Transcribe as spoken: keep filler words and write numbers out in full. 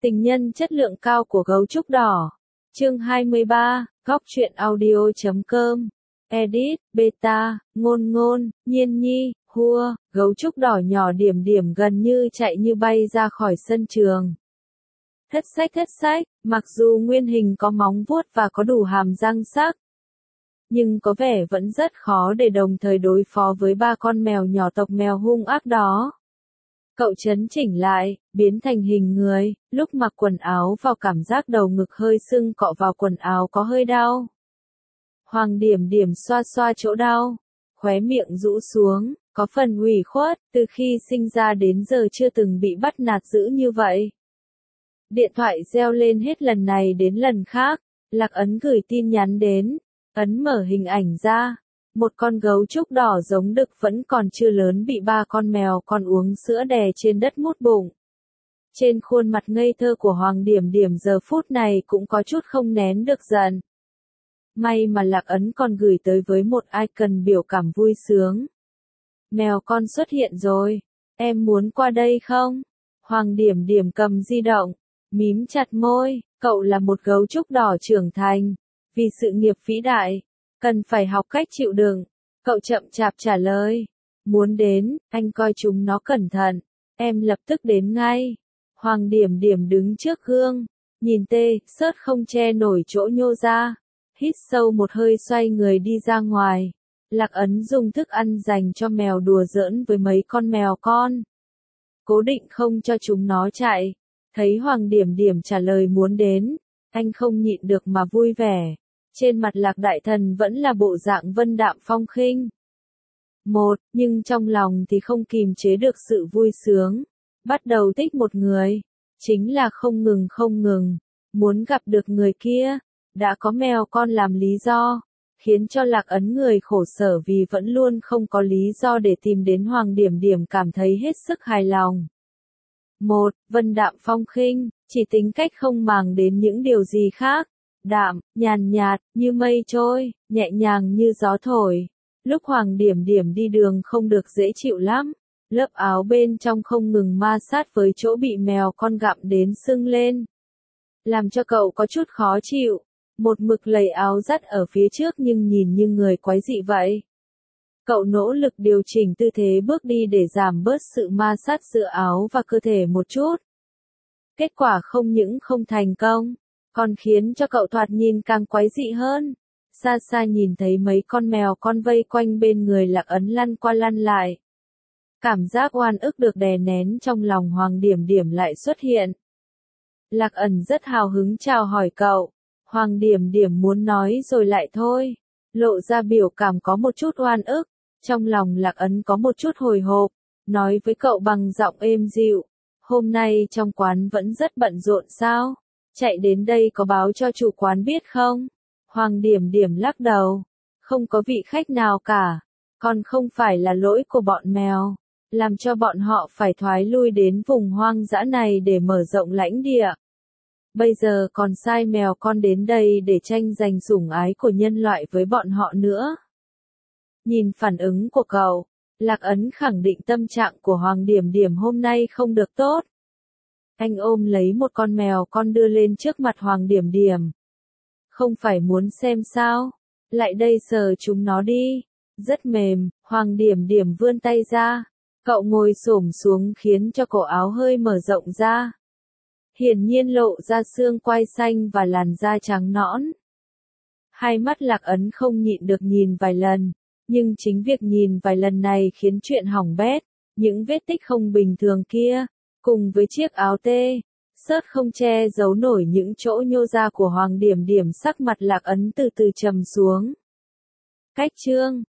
Tình nhân chất lượng cao của gấu trúc đỏ. Chương hai mươi ba, góc truyện audio.com. Edit, beta, ngôn ngôn, nhiên nhi, hua, gấu trúc đỏ nhỏ điểm điểm gần như chạy như bay ra khỏi sân trường. Thất sách thất sách, mặc dù nguyên hình có móng vuốt và có đủ hàm răng sắc, nhưng có vẻ vẫn rất khó để đồng thời đối phó với ba con mèo nhỏ tộc mèo hung ác đó. Cậu chấn chỉnh lại, biến thành hình người, lúc mặc quần áo vào cảm giác đầu ngực hơi sưng cọ vào quần áo có hơi đau. Hoàng điểm điểm xoa xoa chỗ đau, khóe miệng rũ xuống, có phần ủy khuất, từ khi sinh ra đến giờ chưa từng bị bắt nạt dữ như vậy. Điện thoại reo lên hết lần này đến lần khác, Lạc Ấn gửi tin nhắn đến, Ấn mở hình ảnh ra. Một con gấu trúc đỏ giống đực vẫn còn chưa lớn bị ba con mèo con uống sữa đè trên đất mút bụng. Trên khuôn mặt ngây thơ của Hoàng Điểm Điểm giờ phút này cũng có chút không nén được giận. May mà Lạc Ấn còn gửi tới với một icon biểu cảm vui sướng. Mèo con xuất hiện rồi, em muốn qua đây không? Hoàng Điểm Điểm cầm di động, mím chặt môi, cậu là một gấu trúc đỏ trưởng thành, vì sự nghiệp vĩ đại, cần phải học cách chịu đựng. Cậu chậm chạp trả lời, muốn đến, anh coi chúng nó cẩn thận, em lập tức đến ngay. Hoàng Điểm Điểm đứng trước gương, nhìn tê, sớt không che nổi chỗ nhô ra, hít sâu một hơi xoay người đi ra ngoài. Lạc Ấn dùng thức ăn dành cho mèo đùa giỡn với mấy con mèo con, cố định không cho chúng nó chạy. Thấy Hoàng Điểm Điểm trả lời muốn đến, anh không nhịn được mà vui vẻ. Trên mặt Lạc Đại Thần vẫn là bộ dạng vân đạm phong khinh. Một, nhưng trong lòng thì không kìm chế được sự vui sướng. Bắt đầu thích một người, chính là không ngừng không ngừng, muốn gặp được người kia. Đã có mèo con làm lý do, khiến cho Lạc Ấn người khổ sở vì vẫn luôn không có lý do để tìm đến Hoàng Điểm Điểm cảm thấy hết sức hài lòng. Một, vân đạm phong khinh, chỉ tính cách không màng đến những điều gì khác. Đạm, nhàn nhạt, như mây trôi, nhẹ nhàng như gió thổi. Lúc Hoàng Điểm Điểm đi đường không được dễ chịu lắm, lớp áo bên trong không ngừng ma sát với chỗ bị mèo con gặm đến sưng lên, làm cho cậu có chút khó chịu. Một mực lầy áo dắt ở phía trước nhưng nhìn như người quái dị vậy. Cậu nỗ lực điều chỉnh tư thế bước đi để giảm bớt sự ma sát giữa áo và cơ thể một chút. Kết quả không những không thành công, còn khiến cho cậu thoạt nhìn càng quái dị hơn. Xa xa nhìn thấy mấy con mèo con vây quanh bên người Lạc Ấn lăn qua lăn lại. Cảm giác oan ức được đè nén trong lòng Hoàng Điểm Điểm lại xuất hiện. Lạc Ẩn rất hào hứng chào hỏi cậu. Hoàng Điểm Điểm muốn nói rồi lại thôi, lộ ra biểu cảm có một chút oan ức. Trong lòng Lạc Ấn có một chút hồi hộp, nói với cậu bằng giọng êm dịu. Hôm nay trong quán vẫn rất bận rộn sao? Chạy đến đây có báo cho chủ quán biết không? Hoàng Điểm Điểm lắc đầu. Không có vị khách nào cả. Còn không phải là lỗi của bọn mèo, làm cho bọn họ phải thoái lui đến vùng hoang dã này để mở rộng lãnh địa. Bây giờ còn sai mèo con đến đây để tranh giành sủng ái của nhân loại với bọn họ nữa. Nhìn phản ứng của cậu, Lạc Ấn khẳng định tâm trạng của Hoàng Điểm Điểm hôm nay không được tốt. Anh ôm lấy một con mèo con đưa lên trước mặt Hoàng Điểm Điểm. Không phải muốn xem sao? Lại đây sờ chúng nó đi. Rất mềm, Hoàng Điểm Điểm vươn tay ra. Cậu ngồi xổm xuống khiến cho cổ áo hơi mở rộng ra. Hiển nhiên lộ ra xương quai xanh và làn da trắng nõn. Hai mắt Lạc Ấn không nhịn được nhìn vài lần, nhưng chính việc nhìn vài lần này khiến chuyện hỏng bét. Những vết tích không bình thường kia, cùng với chiếc áo tê, sớt không che giấu nổi những chỗ nhô ra của Hoàng Điểm Điểm, sắc mặt Lạc Ấn từ từ trầm xuống. Cách chương